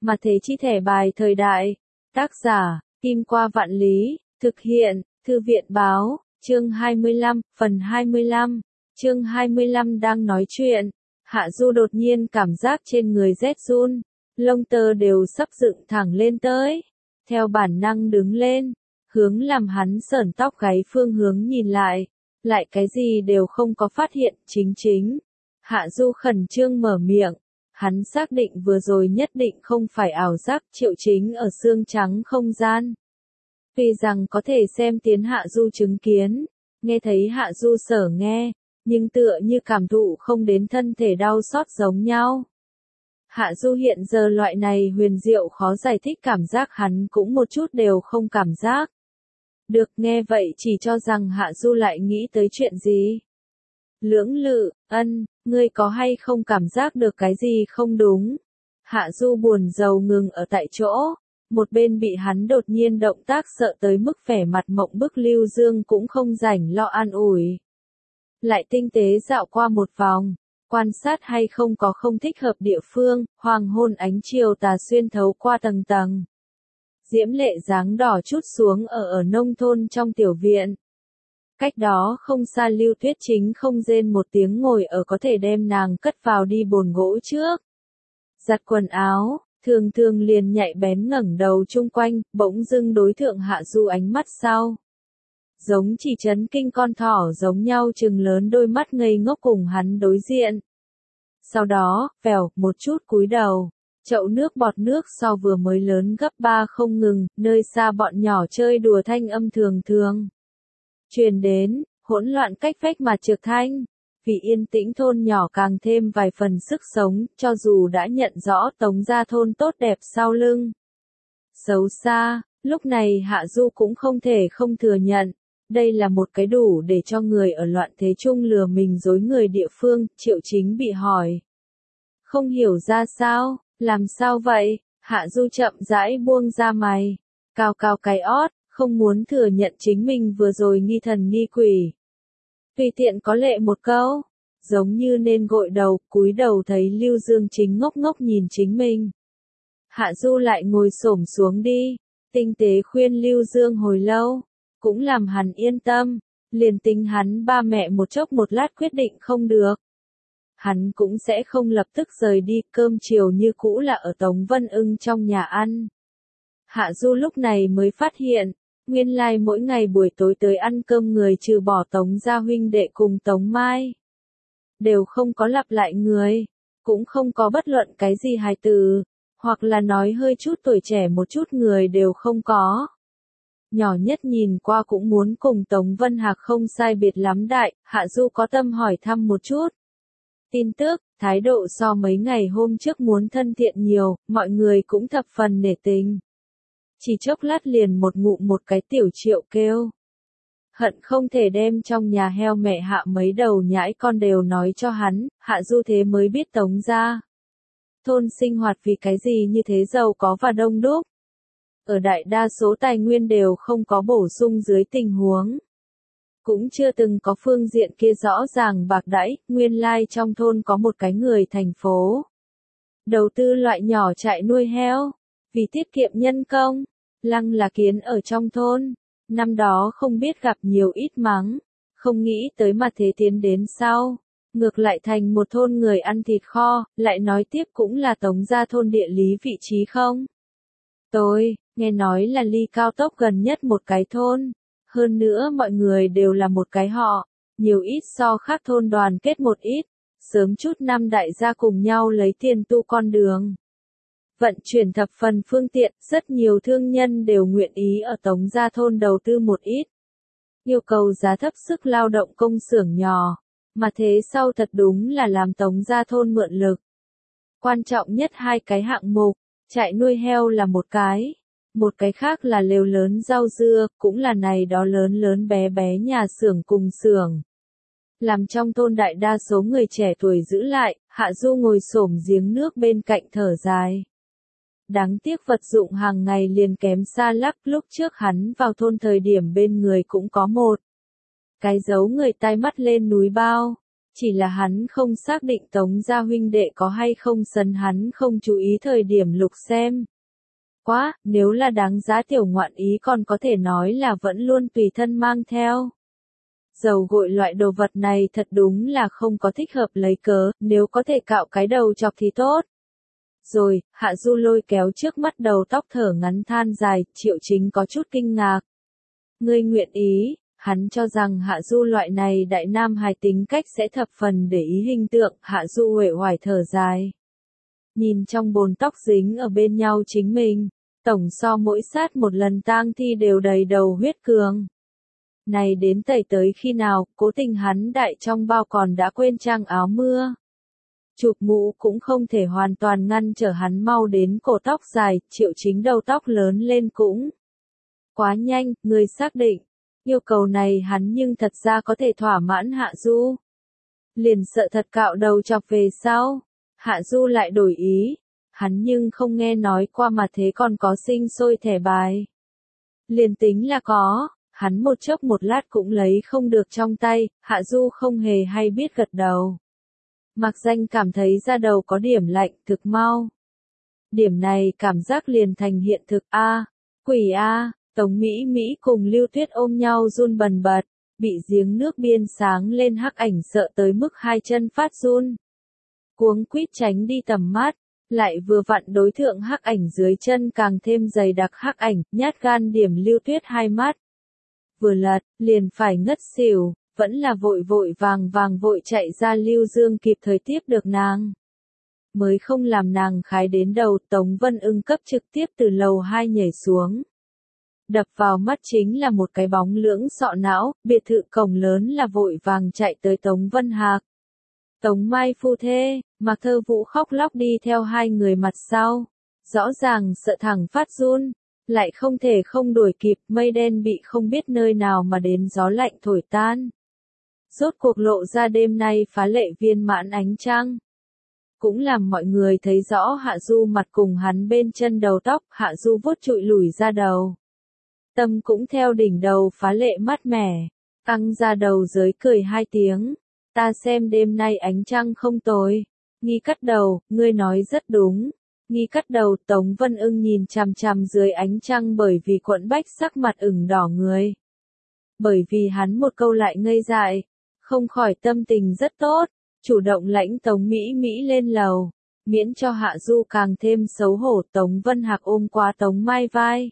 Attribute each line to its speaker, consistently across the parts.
Speaker 1: Mà thế chi thẻ bài thời đại. Tác giả, Kim Qua Vạn Lý, thực hiện, Thư viện Báo, chương 25, phần 25. Chương 25 đang nói chuyện. Hạ Du đột nhiên cảm giác trên người rét run, lông tơ đều sắp dựng thẳng lên tới. Theo bản năng đứng lên, hướng làm hắn sởn tóc gáy phương hướng nhìn lại cái gì đều không có phát hiện, chính. Hạ Du khẩn trương mở miệng, hắn xác định vừa rồi nhất định không phải ảo giác, Triệu Chính ở xương trắng không gian. Tuy rằng có thể xem tiến Hạ Du chứng kiến, nghe thấy Hạ Du sở nghe, nhưng tựa như cảm thụ không đến thân thể đau xót giống nhau. Hạ Du hiện giờ loại này huyền diệu khó giải thích cảm giác hắn cũng một chút đều không cảm giác. Được nghe vậy chỉ cho rằng Hạ Du lại nghĩ tới chuyện gì. Lưỡng lự, ngươi có hay không cảm giác được cái gì không đúng? Hạ Du buồn rầu ngừng ở tại chỗ, một bên bị hắn đột nhiên động tác sợ tới mức vẻ mặt mộng bức Lưu Dương cũng không rảnh lo an ủi. Lại tinh tế dạo qua một vòng, quan sát hay không có không thích hợp địa phương, hoàng hôn ánh chiều tà xuyên thấu qua tầng tầng. Diễm lệ dáng đỏ chút xuống ở nông thôn trong tiểu viện. Cách đó không xa Lưu Tuyết Chính không rên một tiếng ngồi ở có thể đem nàng cất vào đi bồn gỗ trước. Giặt quần áo, thường liền nhạy bén ngẩng đầu chung quanh, bỗng dưng đối thượng Hạ Du ánh mắt sau. Giống chỉ chấn kinh con thỏ giống nhau trừng lớn đôi mắt ngây ngốc cùng hắn đối diện. Sau đó, vèo, một chút cúi đầu. Chậu nước bọt nước so vừa mới lớn gấp 3 không ngừng, nơi xa bọn nhỏ chơi đùa thanh âm thường. Truyền đến, hỗn loạn cách vách mà trực thanh. Vì yên tĩnh thôn nhỏ càng thêm vài phần sức sống, cho dù đã nhận rõ Tống gia thôn tốt đẹp sau lưng. Xấu xa, lúc này Hạ Du cũng không thể không thừa nhận. Đây là một cái đủ để cho người ở loạn thế chung lừa mình dối người địa phương, Triệu Chính bị hỏi. Không hiểu ra sao, làm sao vậy? Hạ Du chậm rãi buông ra mày, cao cái ót, không muốn thừa nhận chính mình vừa rồi nghi thần nghi quỷ. Tùy tiện có lệ một câu, giống như nên gội đầu, cúi đầu thấy Lưu Dương Chính ngốc nhìn chính mình. Hạ Du lại ngồi xổm xuống đi, tinh tế khuyên Lưu Dương hồi lâu, cũng làm hắn yên tâm, liền tính hắn ba mẹ một chốc một lát quyết định không được. Hắn cũng sẽ không lập tức rời đi, cơm chiều như cũ là ở Tống Vân Ưng trong nhà ăn. Hạ Du lúc này mới phát hiện, nguyên lai mỗi ngày buổi tối tới ăn cơm người trừ bỏ Tống gia huynh đệ cùng Tống Mai. Đều không có lặp lại người, cũng không có bất luận cái gì hài từ, hoặc là nói hơi chút tuổi trẻ một chút người đều không có. Nhỏ nhất nhìn qua cũng muốn cùng Tống Vân Hạc không sai biệt lắm đại, Hạ Du có tâm hỏi thăm một chút. Tin tức, thái độ so mấy ngày hôm trước muốn thân thiện nhiều, mọi người cũng thập phần nể tình. Chỉ chốc lát liền một ngụm một cái tiểu Triệu kêu. Hận không thể đem trong nhà heo mẹ Hạ mấy đầu nhãi con đều nói cho hắn, Hạ Du thế mới biết Tống gia thôn sinh hoạt vì cái gì như thế giàu có và đông đúc. Ở đại đa số tài nguyên đều không có bổ sung dưới tình huống. Cũng chưa từng có phương diện kia rõ ràng bạc đãi, nguyên lai trong thôn có một cái người thành phố. Đầu tư loại nhỏ trại nuôi heo, vì tiết kiệm nhân công, lăng là kiến ở trong thôn. Năm đó không biết gặp nhiều ít mắng, không nghĩ tới mà thế tiến đến sau. Ngược lại thành một thôn người ăn thịt kho, lại nói tiếp cũng là Tống gia thôn địa lý vị trí không. Tôi, nghe nói là ly cao tốc gần nhất một cái thôn. Hơn nữa mọi người đều là một cái họ, nhiều ít so khác thôn đoàn kết một ít, sớm chút năm đại gia cùng nhau lấy tiền tu con đường. Vận chuyển thập phần phương tiện, rất nhiều thương nhân đều nguyện ý ở Tống gia thôn đầu tư một ít. Yêu cầu giá thấp sức lao động công xưởng nhỏ, mà thế sau thật đúng là làm Tống gia thôn mượn lực. Quan trọng nhất hai cái hạng mục, trại nuôi heo là một cái khác là lều lớn rau dưa, cũng là này đó lớn bé nhà xưởng cùng xưởng. Làm trong thôn đại đa số người trẻ tuổi giữ lại, Hạ Du ngồi xổm giếng nước bên cạnh thở dài. Đáng tiếc vật dụng hàng ngày liền kém xa lắc, lúc trước hắn vào thôn thời điểm bên người cũng có một cái giấu người tai mắt lên núi bao. Chỉ là hắn không xác định Tống gia huynh đệ có hay không sấn hắn không chú ý thời điểm lục xem. Quá, nếu là đáng giá tiểu ngoạn ý còn có thể nói là vẫn luôn tùy thân mang theo. Dầu gội loại đồ vật này thật đúng là không có thích hợp lấy cớ, nếu có thể cạo cái đầu chọc thì tốt. Rồi, Hạ Du lôi kéo trước mắt đầu tóc thở ngắn than dài, Triệu Chính có chút kinh ngạc. Ngươi nguyện ý, hắn cho rằng Hạ Du loại này đại nam hài tính cách sẽ thập phần để ý hình tượng, Hạ Du uể oải thở dài. Nhìn trong bồn tóc dính ở bên nhau chính mình, tổng so mỗi sát một lần tang thi đều đầy đầu huyết cường. Này đến tẩy tới khi nào, cố tình hắn đại trong bao còn đã quên trang áo mưa. Chụp mũ cũng không thể hoàn toàn ngăn trở hắn mau đến cổ tóc dài, Triệu Chính đầu tóc lớn lên cũng. Quá nhanh, người xác định. Yêu cầu này hắn nhưng thật ra có thể thỏa mãn Hạ Du. Liền sợ thật cạo đầu chọc về sau. Hạ Du lại đổi ý. Hắn nhưng không nghe nói qua mà thế còn có sinh sôi thẻ bài. Liền tính là có, hắn một chốc một lát cũng lấy không được trong tay, Hạ Du không hề hay biết gật đầu. Mạc Danh cảm thấy da đầu có điểm lạnh, thực mau. Điểm này cảm giác liền thành hiện thực a, quỷ a, Tống Mỹ Mỹ cùng Lưu Tuyết ôm nhau run bần bật, bị giếng nước biên sáng lên hắc ảnh sợ tới mức hai chân phát run. Cuống quýt tránh đi tầm mắt, lại vừa vặn đối thượng hắc ảnh dưới chân càng thêm dày đặc hắc ảnh, nhát gan điểm Lưu Tuyết hai mắt. Vừa lật, liền phải ngất xỉu, vẫn là vội vội vàng vội chạy ra Lưu Dương kịp thời tiếp được nàng. Mới không làm nàng khái đến đầu, Tống Vân Ưng cấp trực tiếp từ lầu 2 nhảy xuống. Đập vào mắt chính là một cái bóng lưỡng sọ não, biệt thự cổng lớn là vội vàng chạy tới Tống Vân Hạc. Tống Mai phu thê, Mạc Thơ Vũ khóc lóc đi theo hai người mặt sau. Rõ ràng sợ thẳng phát run, lại không thể không đuổi kịp, mây đen bị không biết nơi nào mà đến gió lạnh thổi tan. Rốt cuộc lộ ra đêm nay phá lệ viên mãn ánh trăng. Cũng làm mọi người thấy rõ Hạ Du mặt cùng hắn bên chân đầu tóc, Hạ Du vuốt trụi lủi ra đầu. Tâm cũng theo đỉnh đầu phá lệ mát mẻ, căng ra đầu giới cười hai tiếng. Ta xem đêm nay ánh trăng không tối. Nghi cắt đầu, ngươi nói rất đúng. Nghi cắt đầu, Tống Vân Ưng nhìn chằm chằm dưới ánh trăng bởi vì Quận Bách sắc mặt ửng đỏ người. Bởi vì hắn một câu lại ngây dại, không khỏi tâm tình rất tốt, chủ động lãnh Tống Mỹ Mỹ lên lầu, miễn cho Hạ Du càng thêm xấu hổ. Tống Vân Hạc ôm qua Tống Mai vai.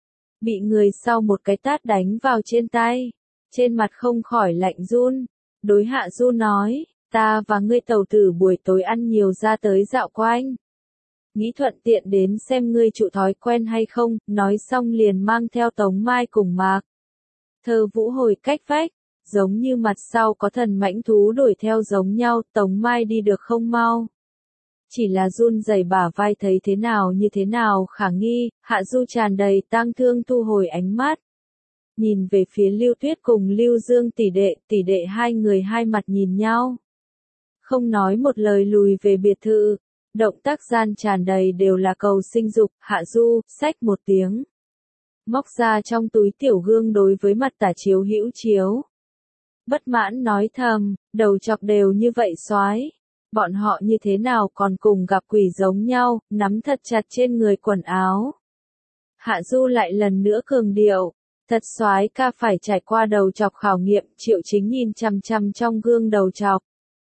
Speaker 1: Bị người sau một cái tát đánh vào trên tay, trên mặt không khỏi lạnh run. Đối Hạ Du nói, ta và ngươi tàu tử buổi tối ăn nhiều ra tới dạo quanh. Nghĩ thuận tiện đến xem ngươi trụ thói quen hay không, nói xong liền mang theo Tống Mai cùng Mạc Thơ Vũ hồi cách vách, giống như mặt sau có thần mãnh thú đuổi theo giống nhau, Tống Mai đi được không mau. Chỉ là run rẩy bả vai thấy thế nào như thế nào khả nghi, Hạ Du tràn đầy tang thương thu hồi ánh mắt. Nhìn về phía Lưu Tuyết cùng Lưu Dương tỷ đệ hai người hai mặt nhìn nhau. Không nói một lời lùi về biệt thự, động tác gian tràn đầy đều là cầu sinh dục, Hạ Du, xách một tiếng. Móc ra trong túi tiểu gương đối với mặt tả chiếu hữu chiếu. Bất mãn nói thầm, đầu chọc đều như vậy soái, bọn họ như thế nào còn cùng gặp quỷ giống nhau, nắm thật chặt trên người quần áo. Hạ Du lại lần nữa cường điệu. Thật soái ca phải trải qua đầu chọc khảo nghiệm, Triệu Chính nhìn chằm chằm trong gương đầu chọc.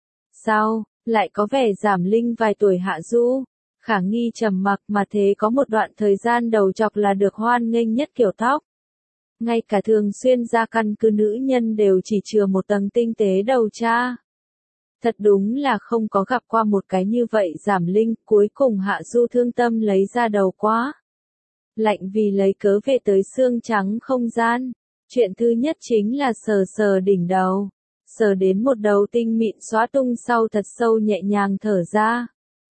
Speaker 1: Sao, lại có vẻ giảm linh vài tuổi Hạ Du? Khả nghi trầm mặc mà thế có một đoạn thời gian đầu chọc là được hoan nghênh nhất kiểu tóc. Ngay cả thường xuyên ra căn cứ nữ nhân đều chỉ chừa một tầng tinh tế đầu cha. Thật đúng là không có gặp qua một cái như vậy giảm linh, cuối cùng Hạ Du thương tâm lấy ra đầu quá. Lạnh vì lấy cớ về tới xương trắng không gian. Chuyện thứ nhất chính là sờ sờ đỉnh đầu. Sờ đến một đầu tinh mịn xóa tung sau thật sâu nhẹ nhàng thở ra.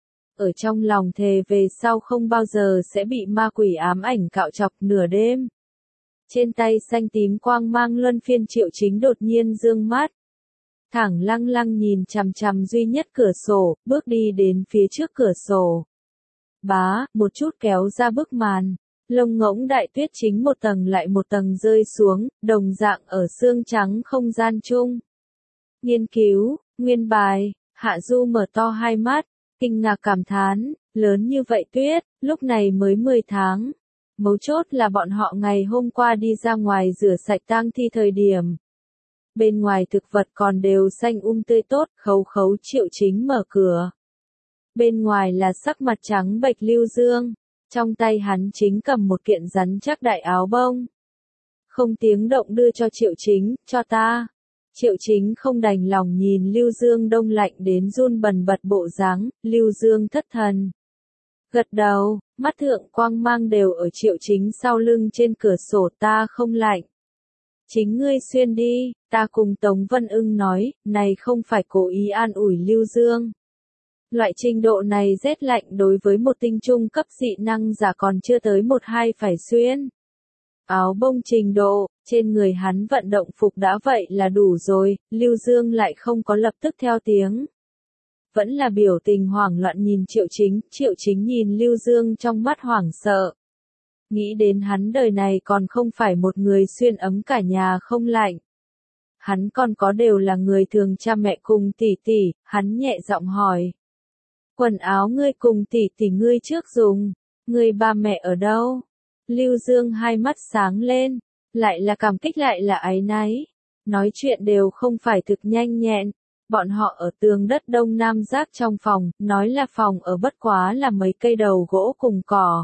Speaker 1: Ở trong lòng thề về sau không bao giờ sẽ bị ma quỷ ám ảnh cạo chọc nửa đêm. Trên tay xanh tím quang mang luân phiên Triệu Chính đột nhiên dương mắt. Thẳng lăng lăng nhìn chằm chằm duy nhất cửa sổ, bước đi đến phía trước cửa sổ. Bá, một chút kéo ra bức màn. Lông ngỗng đại tuyết chính một tầng lại một tầng rơi xuống, đồng dạng ở xương trắng không gian chung. Nguyên bài, Hạ Du mở to hai mắt, kinh ngạc cảm thán, lớn như vậy tuyết, lúc này mới 10 tháng. Mấu chốt là bọn họ ngày hôm qua đi ra ngoài rửa sạch tang thi thời điểm. Bên ngoài thực vật còn đều xanh tươi tốt, Khấu Khấu Triệu Chính mở cửa. Bên ngoài là sắc mặt trắng bệch Lưu Dương, trong tay hắn chính cầm một kiện rắn chắc đại áo bông. Không tiếng động đưa cho Triệu Chính, cho ta. Triệu Chính không đành lòng nhìn Lưu Dương đông lạnh đến run bần bật bộ dáng, Lưu Dương thất thần. Gật đầu, mắt thượng quang mang đều ở Triệu Chính sau lưng trên cửa sổ, ta không lạnh. Chính ngươi xuyên đi, ta cùng Tống Vân Ưng nói, này không phải cố ý an ủi Lưu Dương. Loại trình độ này rét lạnh đối với một tinh trung cấp dị năng giả còn chưa tới 1-2 phải xuyên. Áo bông trình độ, trên người hắn vận động phục đã vậy là đủ rồi, Lưu Dương lại không có lập tức theo tiếng. Vẫn là biểu tình hoảng loạn nhìn Triệu Chính nhìn Lưu Dương trong mắt hoảng sợ. Nghĩ đến hắn đời này còn không phải một người xuyên ấm cả nhà không lạnh. Hắn còn có đều là người thường cha mẹ cùng tỷ tỷ, hắn nhẹ giọng hỏi. Quần áo ngươi cùng tỷ tỷ ngươi trước dùng, ngươi ba mẹ ở đâu? Lưu Dương hai mắt sáng lên, lại là cảm kích lại là áy náy. Nói chuyện đều không phải thực nhanh nhẹn. Bọn họ ở tường đất đông nam giác trong phòng, nói là phòng ở bất quá là mấy cây đầu gỗ cùng cỏ.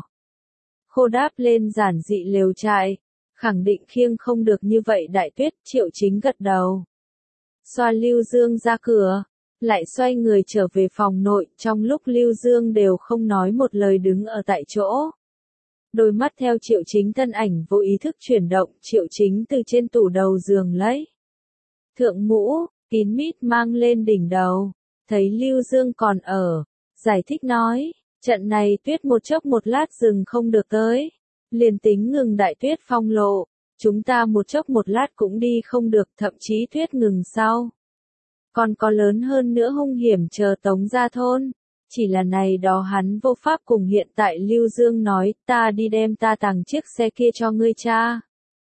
Speaker 1: Khô đáp lên giản dị lều trại, khẳng định khiêng không được như vậy đại tuyết, Triệu Chính gật đầu. Xoa Lưu Dương ra cửa, lại xoay người trở về phòng nội, trong lúc Lưu Dương đều không nói một lời đứng ở tại chỗ. Đôi mắt theo Triệu Chính thân ảnh vô ý thức chuyển động, Triệu Chính từ trên tủ đầu giường lấy thượng mũ, kín mít mang lên đỉnh đầu, thấy Lưu Dương còn ở, giải thích nói, trận này tuyết một chốc một lát dừng không được tới, liền tính ngừng đại tuyết phong lộ, chúng ta một chốc một lát cũng đi không được, thậm chí tuyết ngừng sau. Còn có lớn hơn nữa hung hiểm chờ Tống ra thôn, chỉ là này đó hắn vô pháp cùng hiện tại Lưu Dương nói, ta đi đem ta tàng chiếc xe kia cho ngươi cha.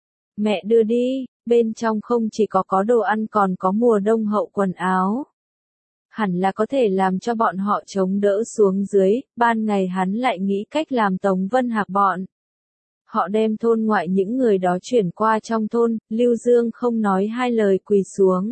Speaker 1: Mẹ đưa đi, bên trong không chỉ có đồ ăn còn có mùa đông hậu quần áo. Hẳn là có thể làm cho bọn họ chống đỡ xuống dưới, ban ngày hắn lại nghĩ cách làm Tống Vân Hạc bọn. Họ đem thôn ngoại những người đó chuyển qua trong thôn, Lưu Dương không nói hai lời quỳ xuống.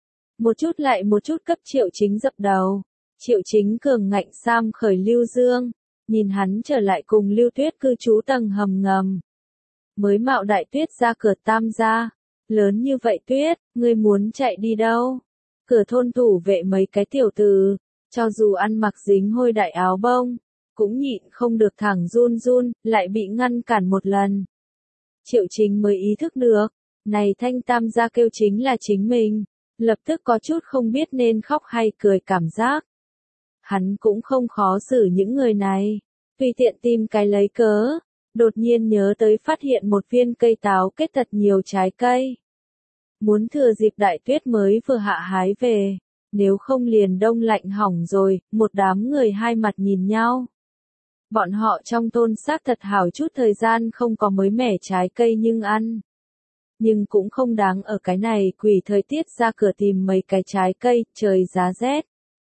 Speaker 1: Một chút lại một chút cấp Triệu Chính dập đầu. Triệu Chính cường ngạnh sam khởi Lưu Dương, nhìn hắn trở lại cùng Lưu Tuyết cư trú tầng hầm ngầm. Mới mạo đại tuyết ra cửa Tam gia, lớn như vậy tuyết, ngươi muốn chạy đi đâu? Cửa thôn thủ vệ mấy cái tiểu tử, cho dù ăn mặc dính hôi đại áo bông, cũng nhịn không được thẳng run run, lại bị ngăn cản một lần. Triệu Chính mới ý thức được, này thanh Tam gia kêu chính là chính mình, lập tức có chút không biết nên khóc hay cười cảm giác. Hắn cũng không khó xử những người này, tùy tiện tìm cái lấy cớ, đột nhiên nhớ tới phát hiện một viên cây táo kết thật nhiều trái cây. Muốn thừa dịp đại tuyết mới vừa hạ hái về, nếu không liền đông lạnh hỏng rồi, một đám người hai mặt nhìn nhau. Bọn họ trong thôn xác thật hảo chút thời gian không có mới mẻ trái cây nhưng ăn. Nhưng cũng không đáng ở cái này quỷ thời tiết ra cửa tìm mấy cái trái cây, trời giá rét.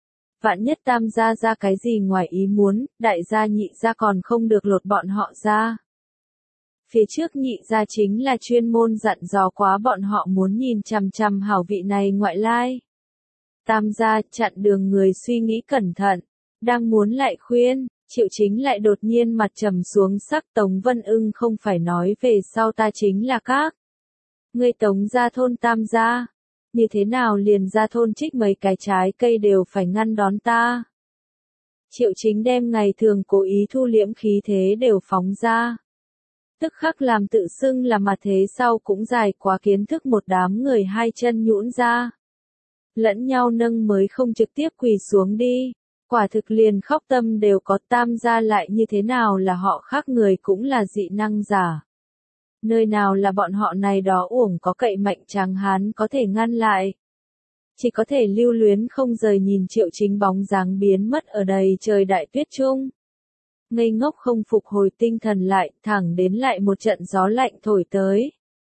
Speaker 1: Vạn nhất Tam gia ra cái gì ngoài ý muốn, đại gia nhị gia còn không được lột bọn họ ra. Phía trước nhị gia chính là chuyên môn dặn dò quá bọn họ muốn nhìn chằm chằm hảo vị này ngoại lai. Tam gia chặn đường người suy nghĩ cẩn thận, đang muốn lại khuyên, Triệu Chính lại đột nhiên mặt trầm xuống sắc. Tống Vân Ưng không phải nói về sau ta chính là các ngươi Tống gia thôn Tam gia. Như thế nào liền ra thôn trích mấy cái trái cây đều phải ngăn đón ta. Triệu Chính đem ngày thường cố ý thu liễm khí thế đều phóng ra. Tức khắc làm tự xưng là mặt thế sau cũng dài quá kiến thức một đám người hai chân nhũn ra. Lẫn nhau nâng mới không trực tiếp quỳ xuống đi. Quả thực liền khóc tâm đều có. Tam gia lại như thế nào là họ khác người cũng là dị năng giả. Nơi nào là bọn họ này đó uổng có cậy mạnh tráng hán có thể ngăn lại. Chỉ có thể lưu luyến không rời nhìn Triệu Chính bóng dáng biến mất ở đầy trời đại tuyết trung. Ngây ngốc không phục hồi tinh thần lại, thẳng đến lại một trận gió lạnh thổi tới.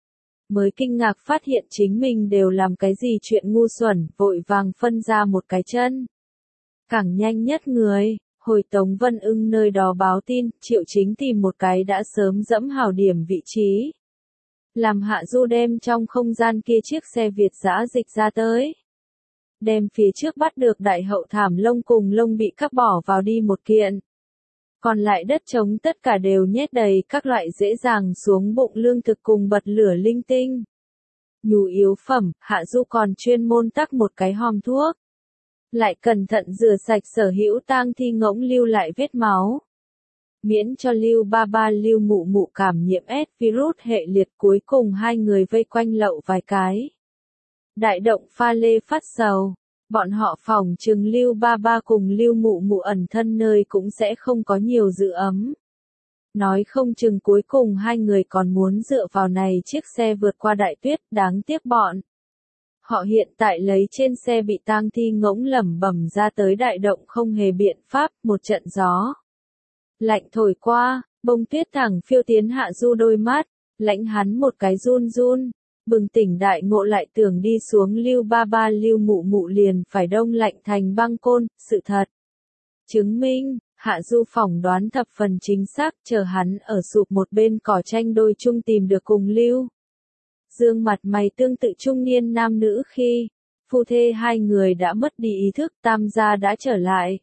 Speaker 1: mới kinh ngạc phát hiện chính mình đều làm cái gì chuyện ngu xuẩn, vội vàng phân ra một cái chân. Càng nhanh nhất người, hồi Tống Vân Ưng nơi đó báo tin, Triệu Chính tìm một cái đã sớm dẫm hảo điểm vị trí. Làm Hạ Du đem trong không gian kia chiếc xe Việt dã dịch ra tới. Đem phía trước bắt được đại hậu thảm lông cùng lông bị cắt bỏ vào đi một kiện. Còn lại đất trống tất cả đều nhét đầy các loại dễ dàng xuống bụng lương thực cùng bật lửa linh tinh. Nhu yếu phẩm, Hạ Du còn chuyên môn tắc một cái hòm thuốc. Lại cẩn thận rửa sạch sở hữu tang thi ngỗng lưu lại vết máu. Miễn cho Lưu Ba Ba Lưu Mụ Mụ cảm nhiễm S virus hệ liệt, cuối cùng hai người vây quanh lậu vài cái. Đại động pha lê phát sầu. Bọn họ phỏng chừng Lưu Ba Ba cùng Lưu Mụ Mụ ẩn thân nơi cũng sẽ không có nhiều giữ ấm. Nói không chừng cuối cùng hai người còn muốn dựa vào này chiếc xe vượt qua đại tuyết, đáng tiếc bọn. Họ hiện tại lấy trên xe bị tang thi ngỗng lẩm bẩm ra tới đại động không hề biện pháp, một trận gió lạnh thổi qua, bông tuyết thẳng phiêu tiến Hạ Du đôi mắt, lãnh hắn một cái run run, bừng tỉnh đại ngộ lại tưởng đi xuống Lưu Ba Ba Lưu Mụ Mụ liền phải đông lạnh thành băng côn, sự thật. Chứng minh, Hạ Du phỏng đoán thập phần chính xác, chờ hắn ở sụp một bên cỏ tranh đôi chung tìm được cùng Lưu Dương mặt mày tương tự trung niên nam nữ khi, phu thê hai người đã mất đi ý thức, tam gia đã trở lại.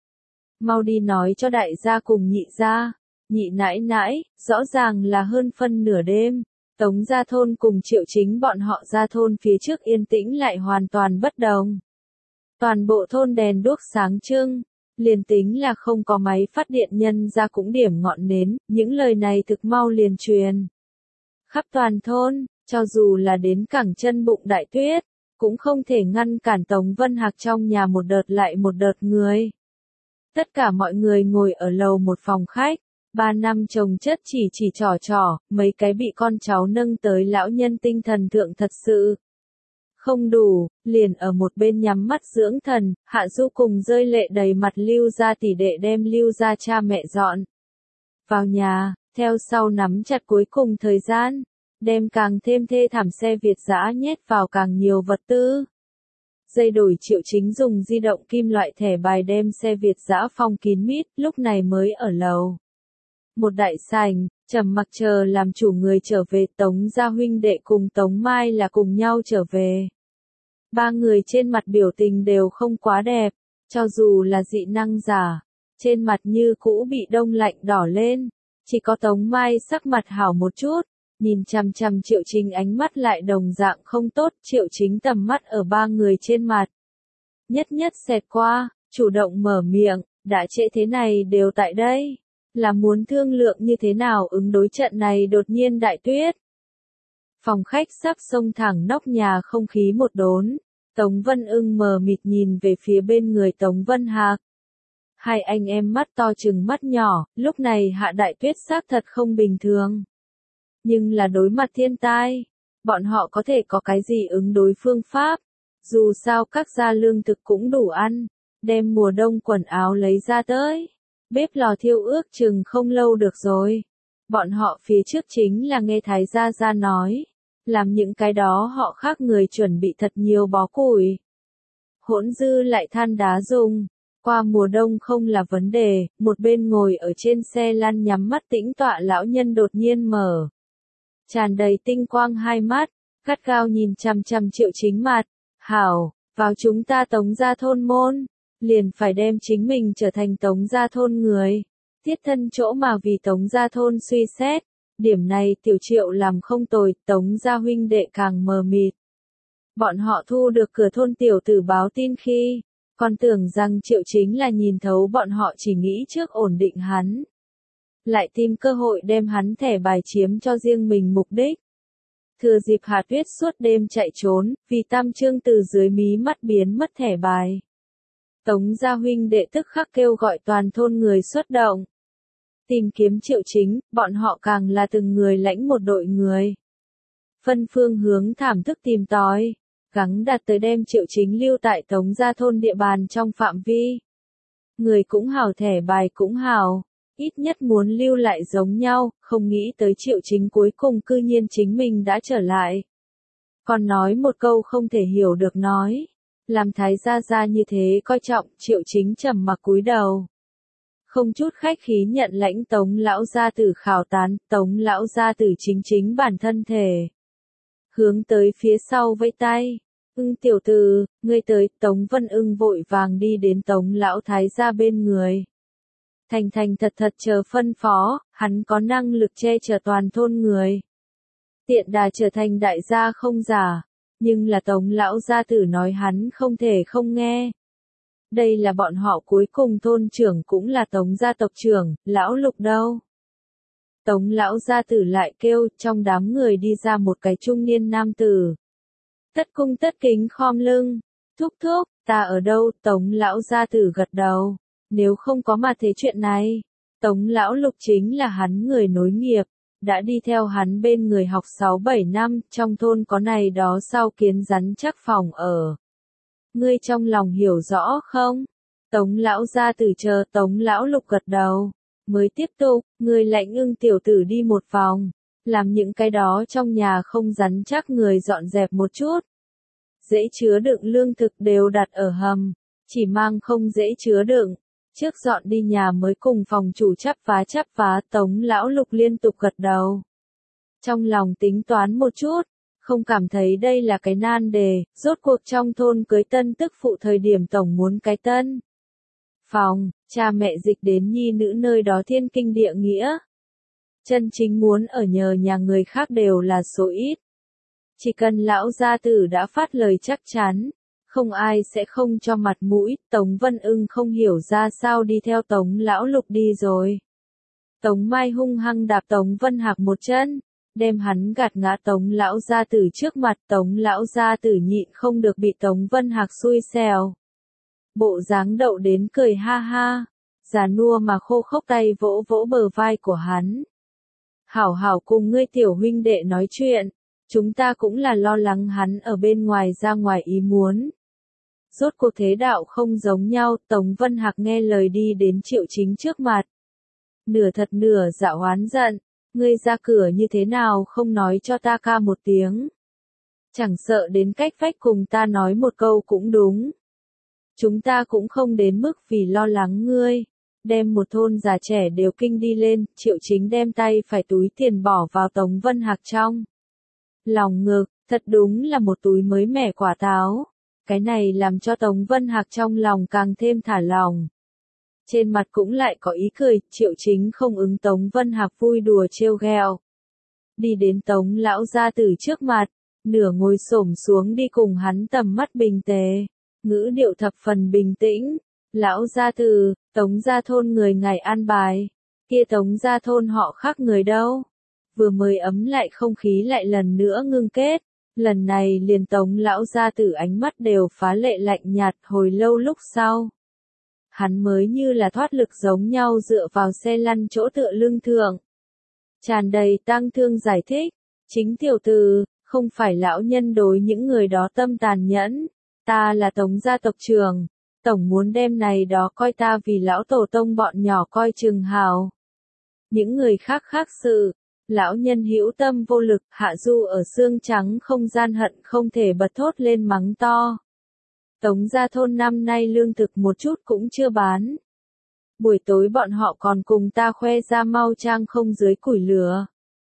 Speaker 1: Mau đi nói cho đại gia cùng nhị gia, nhị nãi nãi, rõ ràng là hơn phân nửa đêm, Tống gia thôn cùng Triệu Chính bọn họ ra thôn phía trước yên tĩnh lại hoàn toàn bất đồng. Toàn bộ thôn đèn đuốc sáng trưng, liền tính là không có máy phát điện nhân ra cũng điểm ngọn nến, những lời này thực mau liền truyền. Khắp toàn thôn, cho dù là đến cẳng chân bụng đại tuyết, cũng không thể ngăn cản Tống Vân Hạc trong nhà một đợt lại một đợt người. Tất cả mọi người ngồi ở lầu một phòng khách, 3 năm chồng chất chỉ trò, mấy cái bị con cháu nâng tới lão nhân tinh thần thượng thật sự không đủ, liền ở một bên nhắm mắt dưỡng thần, Hạ Du cùng rơi lệ đầy mặt Lưu gia tỷ đệ đem Lưu gia cha mẹ dọn vào nhà, theo sau nắm chặt cuối cùng thời gian, đem càng thêm thê thảm xe Việt dã nhét vào càng nhiều vật tư. Dây đổi Triệu Chính dùng di động kim loại thẻ bài đem xe Việt dã phong kín mít, lúc này mới ở lầu một đại sảnh, trầm mặc chờ làm chủ người trở về. Tống gia huynh đệ cùng Tống Mai là cùng nhau trở về. Ba người trên mặt biểu tình đều không quá đẹp, cho dù là dị năng giả, trên mặt như cũ bị đông lạnh đỏ lên, chỉ có Tống Mai sắc mặt hảo một chút, nhìn chằm chằm Triệu Chính ánh mắt lại đồng dạng không tốt. Triệu Chính tầm mắt ở ba người trên mặt nhất xẹt qua, chủ động mở miệng, đã trễ thế này đều tại đây, là muốn thương lượng như thế nào ứng đối trận này đột nhiên đại tuyết. Phòng khách sắp xông thẳng nóc nhà không khí một đốn, Tống Vân Ưng mờ mịt nhìn về phía bên người Tống Vân Hạc. Hai anh em mắt to trừng mắt nhỏ, lúc này hạ đại tuyết xác thật không bình thường. Nhưng là đối mặt thiên tai, bọn họ có thể có cái gì ứng đối phương pháp, dù sao các gia lương thực cũng đủ ăn, đem mùa đông quần áo lấy ra tới. Bếp lò thiêu ước chừng không lâu được rồi. Bọn họ phía trước chính là nghe Thái gia gia nói, làm những cái đó họ khác người chuẩn bị thật nhiều bó củi. Hỗn dư lại than đá dùng, qua mùa đông không là vấn đề. Một bên ngồi ở trên xe lăn nhắm mắt tĩnh tọa lão nhân đột nhiên mở tràn đầy tinh quang hai mắt, gắt gao nhìn chằm chằm Triệu Chính mặt. Hảo, vào chúng ta Tống gia thôn môn, liền phải đem chính mình trở thành Tống gia thôn người, thiết thân chỗ mà vì Tống gia thôn suy xét. Điểm này Tiểu Triệu làm không tồi. Tống gia huynh đệ càng mờ mịt. Bọn họ thu được cửa thôn tiểu tử báo tin khi, còn tưởng rằng Triệu Chính là nhìn thấu bọn họ, chỉ nghĩ trước ổn định hắn, lại tìm cơ hội đem hắn thẻ bài chiếm cho riêng mình mục đích. Thừa dịp Hà Tuyết suốt đêm chạy trốn, vì Tam Trương từ dưới mí mắt biến mất thẻ bài. Tống gia huynh đệ tức khắc kêu gọi toàn thôn người xuất động. Tìm kiếm Triệu Chính, bọn họ càng là từng người lãnh một đội người. Phân phương hướng thảm thức tìm tòi, gắng đạt tới đem Triệu Chính lưu tại Tống gia thôn địa bàn trong phạm vi. Người cũng hảo thẻ bài cũng hảo, ít nhất muốn lưu lại giống nhau, không nghĩ tới Triệu Chính cuối cùng cư nhiên chính mình đã trở lại. Còn nói một câu không thể hiểu được nói. Làm Thái gia gia như thế coi trọng, Triệu Chính trầm mặc cúi đầu. Không chút khách khí nhận lãnh Tống lão gia tử khảo tán, Tống lão gia tử chính bản thân thể. Hướng tới phía sau vẫy tay. Tiểu tử, ngươi tới, Tống Vân Ưng vội vàng đi đến Tống lão thái gia bên người. Thành thật chờ phân phó, hắn có năng lực che chở toàn thôn người. Tiện đà trở thành đại gia không giả, nhưng là Tống lão gia tử nói hắn không thể không nghe. Đây là bọn họ cuối cùng thôn trưởng cũng là Tống gia tộc trưởng, lão Lục đâu. Tống lão gia tử lại kêu, trong đám người đi ra một cái trung niên nam tử. Tất cung tất kính khom lưng, thúc, ta ở đâu, Tống lão gia tử gật đầu. Nếu không có mà thế chuyện này, Tống lão Lục chính là hắn người nối nghiệp, đã đi theo hắn bên người học 6-7 năm, trong thôn có này đó sao kiến rắn chắc phòng ở. Ngươi trong lòng hiểu rõ không? Tống lão gia tử chờ Tống lão Lục gật đầu, mới tiếp tục, ngươi lãnh Ưng tiểu tử đi một vòng, làm những cái đó trong nhà không rắn chắc người dọn dẹp một chút. Dễ chứa đựng lương thực đều đặt ở hầm, chỉ mang không dễ chứa đựng. Trước dọn đi nhà mới cùng phòng chủ chắp vá, Tống lão Lục liên tục gật đầu. Trong lòng tính toán một chút, không cảm thấy đây là cái nan đề, rốt cuộc trong thôn cưới tân tức phụ thời điểm tổng muốn cái tân phòng, cha mẹ dịch đến nhi nữ nơi đó thiên kinh địa nghĩa. Chân chính muốn ở nhờ nhà người khác đều là số ít. Chỉ cần lão gia tử đã phát lời chắc chắn, không ai sẽ không cho mặt mũi. Tống Vân Ưng không hiểu ra sao đi theo Tống lão Lục đi rồi. Tống Mai hung hăng đạp Tống Vân Hạc một chân, đem hắn gạt ngã Tống lão gia tử trước mặt. Tống lão gia tử nhịn không được bị Tống Vân Hạc xui xẻo. Bộ dáng đậu đến cười ha ha, già nua mà khô khốc tay vỗ vỗ bờ vai của hắn. Hảo cùng ngươi tiểu huynh đệ nói chuyện, chúng ta cũng là lo lắng hắn ở bên ngoài ra ngoài ý muốn. Rốt cuộc thế đạo không giống nhau, Tống Vân Hạc nghe lời đi đến Triệu Chính trước mặt. Nửa thật nửa dạ oán giận, ngươi ra cửa như thế nào không nói cho ta ca một tiếng. Chẳng sợ đến cách vách cùng ta nói một câu cũng đúng. Chúng ta cũng không đến mức vì lo lắng ngươi. Đem một thôn già trẻ đều kinh đi lên, Triệu Chính đem tay phải túi tiền bỏ vào Tống Vân Hạc trong lòng ngực, thật đúng là một túi mới mẻ quả táo. Cái này làm cho Tống Vân Hạc trong lòng càng thêm thả lòng. Trên mặt cũng lại có ý cười, Triệu Chính không ứng Tống Vân Hạc vui đùa trêu ghẹo. Đi đến Tống lão gia tử trước mặt, nửa ngồi xổm xuống đi cùng hắn tầm mắt bình tề, ngữ điệu thập phần bình tĩnh. Lão gia tử, Tống gia thôn người ngài an bài, kia Tống gia thôn họ khác người đâu. Vừa mới ấm lại không khí lại lần nữa ngưng kết, lần này liền Tống lão gia tử ánh mắt đều phá lệ lạnh nhạt. Hồi lâu lúc sau, hắn mới như là thoát lực giống nhau dựa vào xe lăn chỗ tựa lưng thượng. Tràn đầy tang thương giải thích, chính tiểu tử, không phải lão nhân đối những người đó tâm tàn nhẫn, ta là Tống gia tộc trưởng, tổng muốn đem này đó coi ta vì lão tổ tông bọn nhỏ coi chừng hào. Những người khác sự, lão nhân hữu tâm vô lực, hạ du ở xương trắng không gian hận không thể bật thốt lên mắng to. Tống gia thôn năm nay lương thực một chút cũng chưa bán. Buổi tối bọn họ còn cùng ta khoe ra mau trang không dưới củi lửa.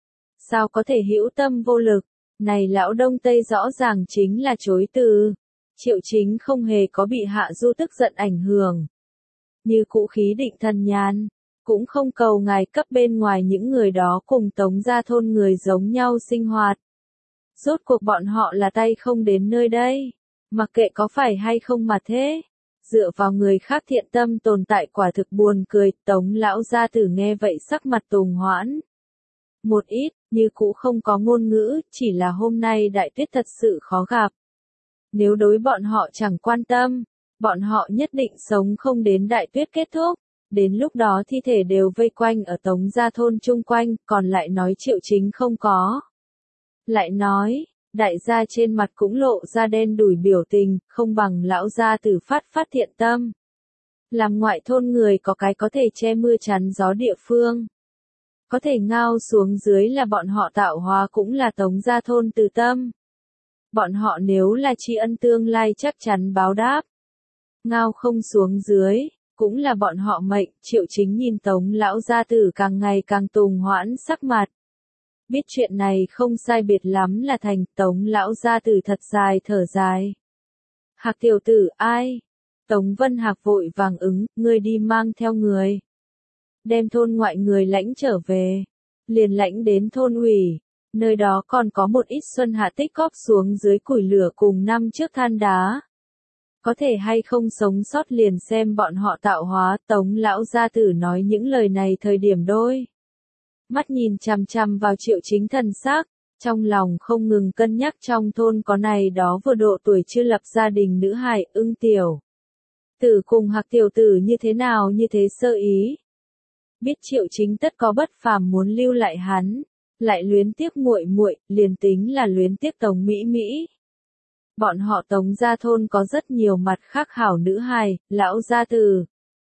Speaker 1: Sao có thể hữu tâm vô lực, này lão Đông Tây rõ ràng chính là chối từ. Triệu Chính không hề có bị hạ du tức giận ảnh hưởng. Như cũ khí định thần nhàn, cũng không cầu ngài cấp bên ngoài những người đó cùng Tống gia thôn người giống nhau sinh hoạt. Rốt cuộc bọn họ là tay không đến nơi đây, mặc kệ có phải hay không mà thế. Dựa vào người khác thiện tâm tồn tại quả thực buồn cười. Tống lão gia tử nghe vậy sắc mặt tùng hoãn. Một ít, như cũ không có ngôn ngữ, chỉ là hôm nay đại tuyết thật sự khó gặp. Nếu đối bọn họ chẳng quan tâm, bọn họ nhất định sống không đến đại tuyết kết thúc. Đến lúc đó thi thể đều vây quanh ở Tống gia thôn chung quanh, còn lại nói Triệu Chính không có. Lại nói, đại gia trên mặt cũng lộ ra đen đủi biểu tình, không bằng lão gia tử phát thiện tâm. Làm ngoại thôn người có cái có thể che mưa chắn gió địa phương. Có thể ngao xuống dưới là bọn họ tạo hóa cũng là Tống gia thôn từ tâm. Bọn họ nếu là tri ân tương lai chắc chắn báo đáp. Ngao không xuống dưới, cũng là bọn họ mệnh. Triệu Chính nhìn Tống lão gia tử càng ngày càng tùng hoãn sắc mặt. Biết chuyện này không sai biệt lắm là thành. Tống lão gia tử thật dài thở dài. Hạc tiểu tử ai? Tống Vân Hạc vội vàng ứng, ngươi đi mang theo người. Đem thôn ngoại người lãnh trở về. Liền lãnh đến thôn ủy. Nơi đó còn có một ít xuân hạ tích góp xuống dưới củi lửa cùng năm trước than đá. Có thể hay không sống sót liền xem bọn họ tạo hóa. Tống lão gia tử nói những lời này thời điểm đôi. Mắt nhìn chằm chằm vào Triệu Chính thần sắc. Trong lòng không ngừng cân nhắc trong thôn có này đó vừa độ tuổi chưa lập gia đình nữ hài Ưng tiểu tử cùng Hạc tiểu tử như thế sơ ý. Biết Triệu Chính tất có bất phàm muốn lưu lại hắn, lại luyến tiếc muội muội, liền tính là luyến tiếc Tống Mỹ Mỹ. Bọn họ Tống gia thôn có rất nhiều mặt khác hảo nữ hài, lão gia tử.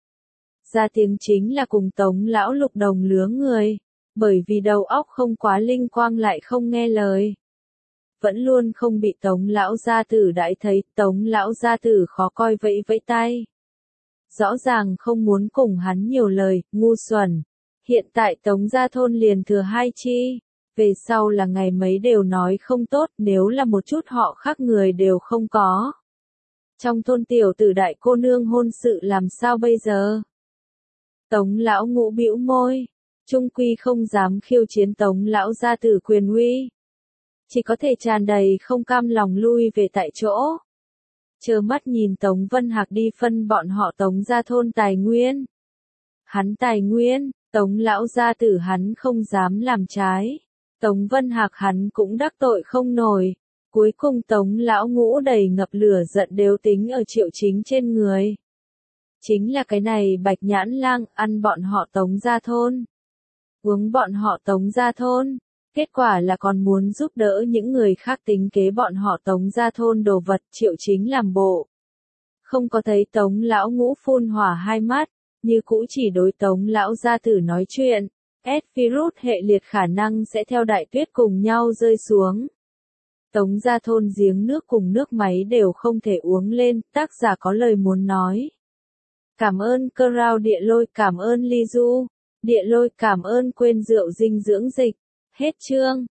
Speaker 1: Gia tiếng chính là cùng Tống lão lục đồng lứa người, bởi vì đầu óc không quá linh quang lại không nghe lời. Vẫn luôn không bị Tống lão gia tử đãi thấy, Tống lão gia tử khó coi vẫy vẫy tay. Rõ ràng không muốn cùng hắn nhiều lời, ngu xuẩn. Hiện tại Tống gia thôn liền thừa 2 chi. Về sau là ngày mấy đều nói không tốt, nếu là một chút họ khác người đều không có. Trong thôn tiểu tử đại cô nương hôn sự làm sao bây giờ? Tống lão ngũ bĩu môi. Trung quy không dám khiêu chiến Tống lão gia tử quyền uy. Chỉ có thể tràn đầy không cam lòng lui về tại chỗ. Trơ mắt nhìn Tống Vân Hạc đi phân bọn họ Tống gia thôn tài nguyên. Hắn tài nguyên, Tống lão gia tử hắn không dám làm trái. Tống Vân Hạc hắn cũng đắc tội không nổi. Cuối cùng Tống lão ngũ đầy ngập lửa giận đều tính ở Triệu Chính trên người. Chính là cái này bạch nhãn lang ăn bọn họ Tống gia thôn. Uống bọn họ Tống gia thôn. Kết quả là còn muốn giúp đỡ những người khác tính kế bọn họ Tống gia thôn đồ vật. Triệu Chính làm bộ. Không có thấy Tống lão ngũ phun hỏa hai mắt, như cũ chỉ đối Tống lão gia tử nói chuyện. Virus hệ liệt khả năng sẽ theo đại tuyết cùng nhau rơi xuống. Tống gia thôn giếng nước cùng nước máy đều không thể uống lên, tác giả có lời muốn nói. Cảm ơn Crown Địa Lôi, cảm ơn Ly Du, Địa Lôi, cảm ơn quên rượu dinh dưỡng dịch. Hết chương.